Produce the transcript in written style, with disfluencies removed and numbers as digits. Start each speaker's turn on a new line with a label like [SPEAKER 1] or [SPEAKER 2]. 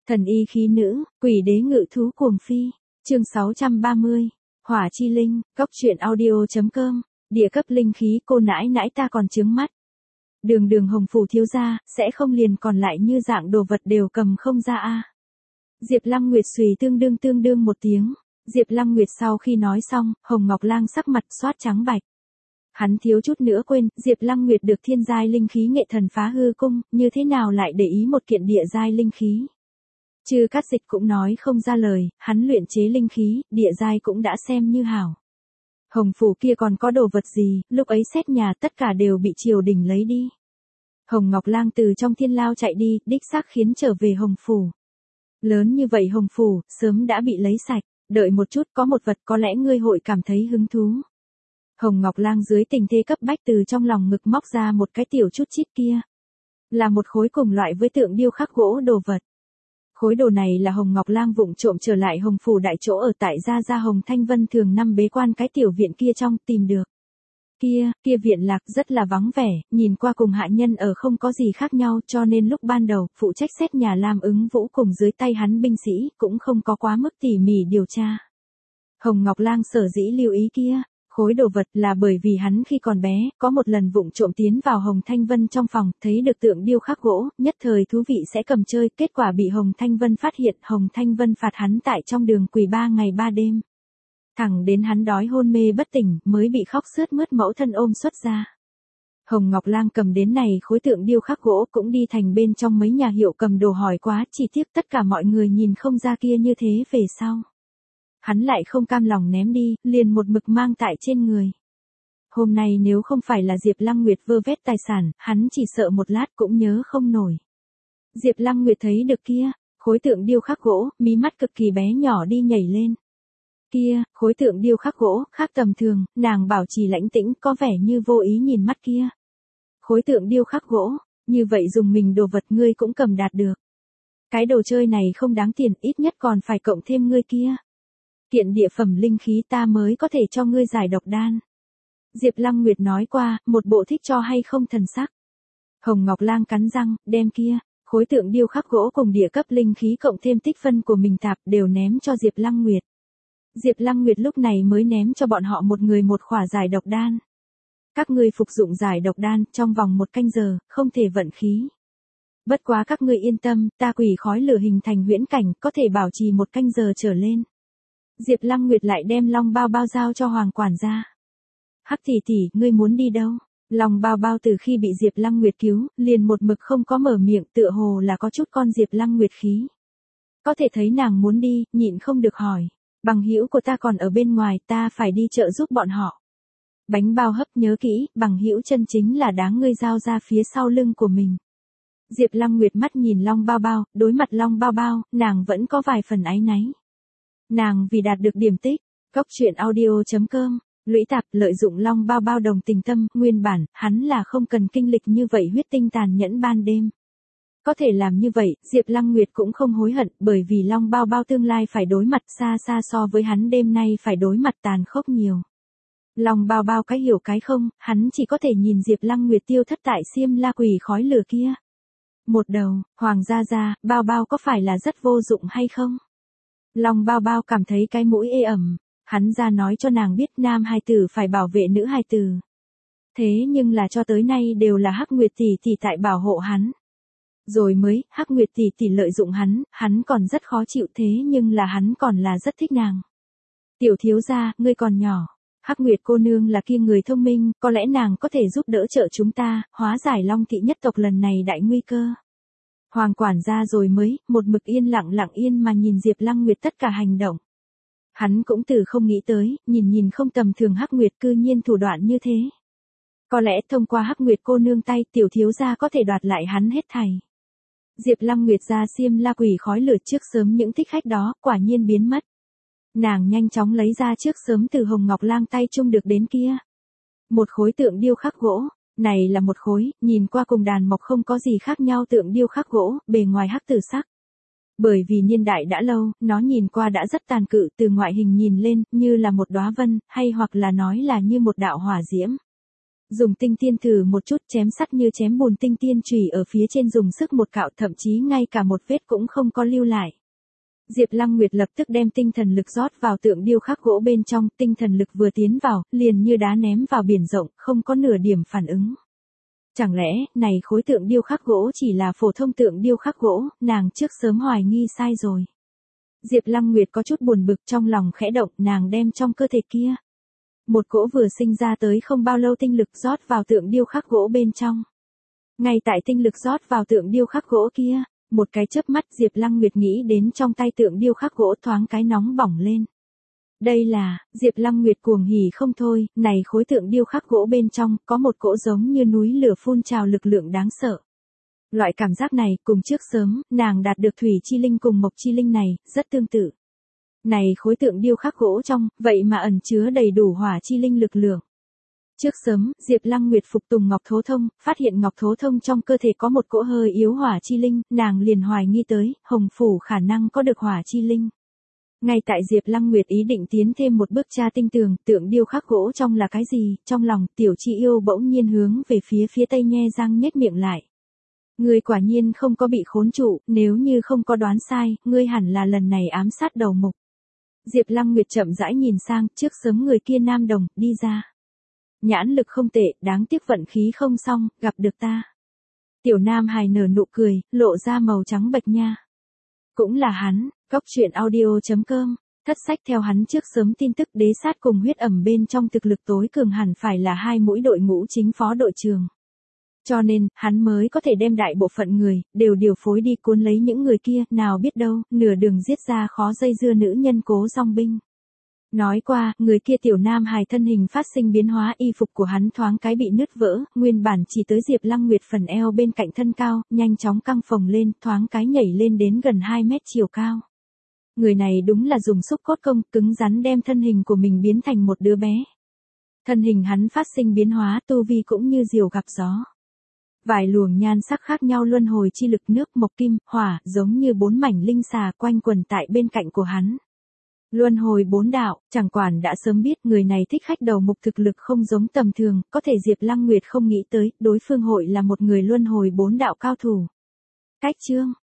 [SPEAKER 1] Thần y khí nữ, quỷ đế ngự thú cuồng phi. Chương 630. Hỏa chi linh, góc truyện audio.com. Địa cấp linh khí, cô nãi nãi ta còn chướng mắt. Đường đường Hồng phủ thiếu gia, sẽ không liền còn lại như dạng đồ vật đều cầm không ra a. Diệp Lăng Nguyệt xùy tương đương một tiếng. Diệp Lăng Nguyệt sau khi nói xong, Hồng Ngọc Lang sắc mặt xoát trắng bạch. Hắn thiếu chút nữa quên, Diệp Lăng Nguyệt được thiên giai linh khí nghệ thần phá hư cung, như thế nào lại để ý một kiện địa giai linh khí. Chư Cát Dịch cũng nói không ra lời, hắn luyện chế linh khí, địa giai cũng đã xem như hảo. Hồng phủ kia còn có đồ vật gì, lúc ấy xét nhà tất cả đều bị triều đình lấy đi. Hồng Ngọc Lang từ trong thiên lao chạy đi, đích xác khiến trở về Hồng phủ. Lớn như vậy Hồng phủ, sớm đã bị lấy sạch, đợi một chút có một vật có lẽ ngươi hội cảm thấy hứng thú. Hồng Ngọc Lang dưới tình thế cấp bách từ trong lòng ngực móc ra một cái tiểu chút chít kia. Là một khối cùng loại với tượng điêu khắc gỗ đồ vật. Khối đồ này là Hồng Ngọc Lang vụng trộm trở lại Hồng phủ đại chỗ ở tại gia Hồng Thanh Vân thường năm bế quan cái tiểu viện kia trong tìm được. Kia viện lạc rất là vắng vẻ, nhìn qua cùng hạ nhân ở không có gì khác nhau cho nên lúc ban đầu, phụ trách xét nhà Lam Ứng Vũ cùng dưới tay hắn binh sĩ cũng không có quá mức tỉ mỉ điều tra. Hồng Ngọc Lang sở dĩ lưu ý kia, khối đồ vật là bởi vì hắn khi còn bé, có một lần vụng trộm tiến vào Hồng Thanh Vân trong phòng, thấy được tượng điêu khắc gỗ, nhất thời thú vị sẽ cầm chơi, kết quả bị Hồng Thanh Vân phát hiện, Hồng Thanh Vân phạt hắn tại trong đường quỳ 3 ngày 3 đêm. Thẳng đến hắn đói hôn mê bất tỉnh, mới bị khóc sướt mướt mẫu thân ôm xuất ra. Hồng Ngọc Lang cầm đến này khối tượng điêu khắc gỗ cũng đi thành bên trong mấy nhà hiệu cầm đồ hỏi quá, chỉ tiếc tất cả mọi người nhìn không ra kia như thế về sau. Hắn lại không cam lòng ném đi, liền một mực mang tại trên người. Hôm nay nếu không phải là Diệp Lăng Nguyệt vơ vét tài sản, hắn chỉ sợ một lát cũng nhớ không nổi. Diệp Lăng Nguyệt thấy được kia, khối tượng điêu khắc gỗ, mí mắt cực kỳ bé nhỏ đi nhảy lên. Kia, khối tượng điêu khắc gỗ, khác tầm thường, nàng bảo trì lãnh tĩnh, có vẻ như vô ý nhìn mắt kia. Khối tượng điêu khắc gỗ, như vậy dùng mình đồ vật ngươi cũng cầm đạt được. Cái đồ chơi này không đáng tiền, ít nhất còn phải cộng thêm ngươi kia. Kiện địa phẩm linh khí ta mới có thể cho ngươi giải độc đan. Diệp Lăng Nguyệt nói qua, một bộ thích cho hay không thần sắc. Hồng Ngọc Lang cắn răng, đem kia, khối tượng điêu khắc gỗ cùng địa cấp linh khí cộng thêm tích phân của mình tạp đều ném cho Diệp Lăng Nguyệt. Diệp Lăng Nguyệt lúc này mới ném cho bọn họ một người một khỏa giải độc đan. Các ngươi phục dụng giải độc đan, trong vòng 1 canh giờ, không thể vận khí. Bất quá các ngươi yên tâm, ta quỷ khói lửa hình thành huyễn cảnh, có thể bảo trì 1 canh giờ trở lên. Diệp Lăng Nguyệt lại đem Long Bao Bao giao cho Hoàng quản gia. Hắc tỷ tỷ, ngươi muốn đi đâu? Long Bao Bao từ khi bị Diệp Lăng Nguyệt cứu, liền một mực không có mở miệng, tựa hồ là có chút con Diệp Lăng Nguyệt khí. Có thể thấy nàng muốn đi, nhịn không được hỏi. Bằng hữu của ta còn ở bên ngoài, ta phải đi trợ giúp bọn họ. Bánh bao hấp nhớ kỹ, bằng hữu chân chính là đáng ngươi giao ra phía sau lưng của mình. Diệp Lăng Nguyệt mắt nhìn Long Bao Bao, đối mặt Long Bao Bao, nàng vẫn có vài phần áy náy. Nàng vì đạt được điểm tích, góc truyện audio.com, lũy tạp lợi dụng Long Bao Bao đồng tình tâm, nguyên bản, hắn là không cần kinh lịch như vậy huyết tinh tàn nhẫn ban đêm. Có thể làm như vậy, Diệp Lăng Nguyệt cũng không hối hận, bởi vì Long Bao Bao tương lai phải đối mặt xa xa so với hắn đêm nay phải đối mặt tàn khốc nhiều. Long Bao Bao cái hiểu cái không, hắn chỉ có thể nhìn Diệp Lăng Nguyệt tiêu thất tại Xiêm La quỷ khói lửa kia. Một đầu, Hoàng gia gia, Bao Bao có phải là rất vô dụng hay không? Long Bao Bao cảm thấy cái mũi ê ẩm, hắn ra nói cho nàng biết nam hài tử phải bảo vệ nữ hài tử. Thế nhưng là cho tới nay đều là Hắc Nguyệt tỷ tỷ tại bảo hộ hắn. Rồi mới, Hắc Nguyệt tỷ tỷ lợi dụng hắn còn rất khó chịu thế nhưng là hắn còn là rất thích nàng. Tiểu thiếu gia, ngươi còn nhỏ. Hắc Nguyệt cô nương là kia người thông minh, có lẽ nàng có thể giúp đỡ trợ chúng ta, hóa giải Long thị nhất tộc lần này đại nguy cơ. Hoàng quản gia rồi mới, một mực lặng yên mà nhìn Diệp Lăng Nguyệt tất cả hành động. Hắn cũng từ không nghĩ tới, nhìn không tầm thường Hắc Nguyệt cư nhiên thủ đoạn như thế. Có lẽ thông qua Hắc Nguyệt cô nương tay tiểu thiếu gia có thể đoạt lại hắn hết thảy. Diệp Lăng Nguyệt ra Xiêm La quỷ khói lửa trước sớm những thích khách đó, quả nhiên biến mất. Nàng nhanh chóng lấy ra trước sớm từ Hồng Ngọc Lang tay chung được đến kia. Một khối tượng điêu khắc gỗ, này là một khối, nhìn qua cùng đàn mộc không có gì khác nhau tượng điêu khắc gỗ, bề ngoài hắc tử sắc. Bởi vì niên đại đã lâu, nó nhìn qua đã rất tàn cự, từ ngoại hình nhìn lên, như là một đóa vân, hay hoặc là nói là như một đạo hỏa diễm. Dùng tinh tiên thử một chút, chém sắt như chém bùn, tinh tiên chùy ở phía trên dùng sức một cạo, thậm chí ngay cả một vết cũng không có lưu lại. Diệp Lăng Nguyệt lập tức đem tinh thần lực rót vào tượng điêu khắc gỗ bên trong, tinh thần lực vừa tiến vào, liền như đá ném vào biển rộng, không có nửa điểm phản ứng. Chẳng lẽ, này khối tượng điêu khắc gỗ chỉ là phổ thông tượng điêu khắc gỗ, nàng trước sớm hoài nghi sai rồi. Diệp Lăng Nguyệt có chút buồn bực, trong lòng khẽ động, nàng đem trong cơ thể kia một cỗ vừa sinh ra tới không bao lâu tinh lực rót vào tượng điêu khắc gỗ bên trong. Ngay tại tinh lực rót vào tượng điêu khắc gỗ kia, một cái chớp mắt Diệp Lăng Nguyệt nghĩ đến trong tay tượng điêu khắc gỗ thoáng cái nóng bỏng lên. Đây là, Diệp Lăng Nguyệt cuồng hỉ không thôi, này khối tượng điêu khắc gỗ bên trong có một cỗ giống như núi lửa phun trào lực lượng đáng sợ. Loại cảm giác này cùng trước sớm, nàng đạt được thủy chi linh cùng mộc chi linh này, rất tương tự. Này khối tượng điêu khắc gỗ trong, vậy mà ẩn chứa đầy đủ hỏa chi linh lực lượng. Trước sớm, Diệp Lăng Nguyệt phục tùng Ngọc Thố Thông, phát hiện Ngọc Thố Thông trong cơ thể có một cỗ hơi yếu hỏa chi linh, nàng liền hoài nghi tới, Hồng Phủ khả năng có được hỏa chi linh. Ngay tại Diệp Lăng Nguyệt ý định tiến thêm một bước tra tinh tường, tượng điêu khắc gỗ trong là cái gì, trong lòng Tiểu Chi Yêu bỗng nhiên hướng về phía tây nhe răng nhếch miệng lại. Ngươi quả nhiên không có bị khốn trụ, nếu như không có đoán sai, ngươi hẳn là lần này ám sát đầu mục. Diệp Lăng Nguyệt chậm rãi nhìn sang, trước sớm người kia nam đồng, đi ra. Nhãn lực không tệ, đáng tiếc vận khí không xong, gặp được ta. Tiểu Nam hài nở nụ cười, lộ ra màu trắng bệch nha. Cũng là hắn, goctruyện.audio.com, thất sách theo hắn trước sớm tin tức đế sát cùng huyết ẩm bên trong thực lực tối cường hẳn phải là hai mũi đội ngũ chính phó đội trường. Cho nên, hắn mới có thể đem đại bộ phận người, đều điều phối đi cuốn lấy những người kia, nào biết đâu, nửa đường giết ra khó dây dưa nữ nhân Cố Dòng Binh. Nói qua, người kia tiểu nam hài thân hình phát sinh biến hóa, y phục của hắn thoáng cái bị nứt vỡ, nguyên bản chỉ tới Diệp Lăng Nguyệt phần eo bên cạnh thân cao, nhanh chóng căng phồng lên, thoáng cái nhảy lên đến gần 2 mét chiều cao. Người này đúng là dùng xúc cốt công, cứng rắn đem thân hình của mình biến thành một đứa bé. Thân hình hắn phát sinh biến hóa, tu vi cũng như diều gặp gió. Vài luồng nhan sắc khác nhau luân hồi chi lực nước, mộc, kim, hỏa, giống như 4 mảnh linh xà quanh quần tại bên cạnh của hắn. Luân hồi 4 đạo, chẳng quản đã sớm biết người này thích khách đầu mục thực lực không giống tầm thường, có thể Diệp Lăng Nguyệt không nghĩ tới, đối phương hội là một người luân hồi 4 đạo cao thủ. Cách chương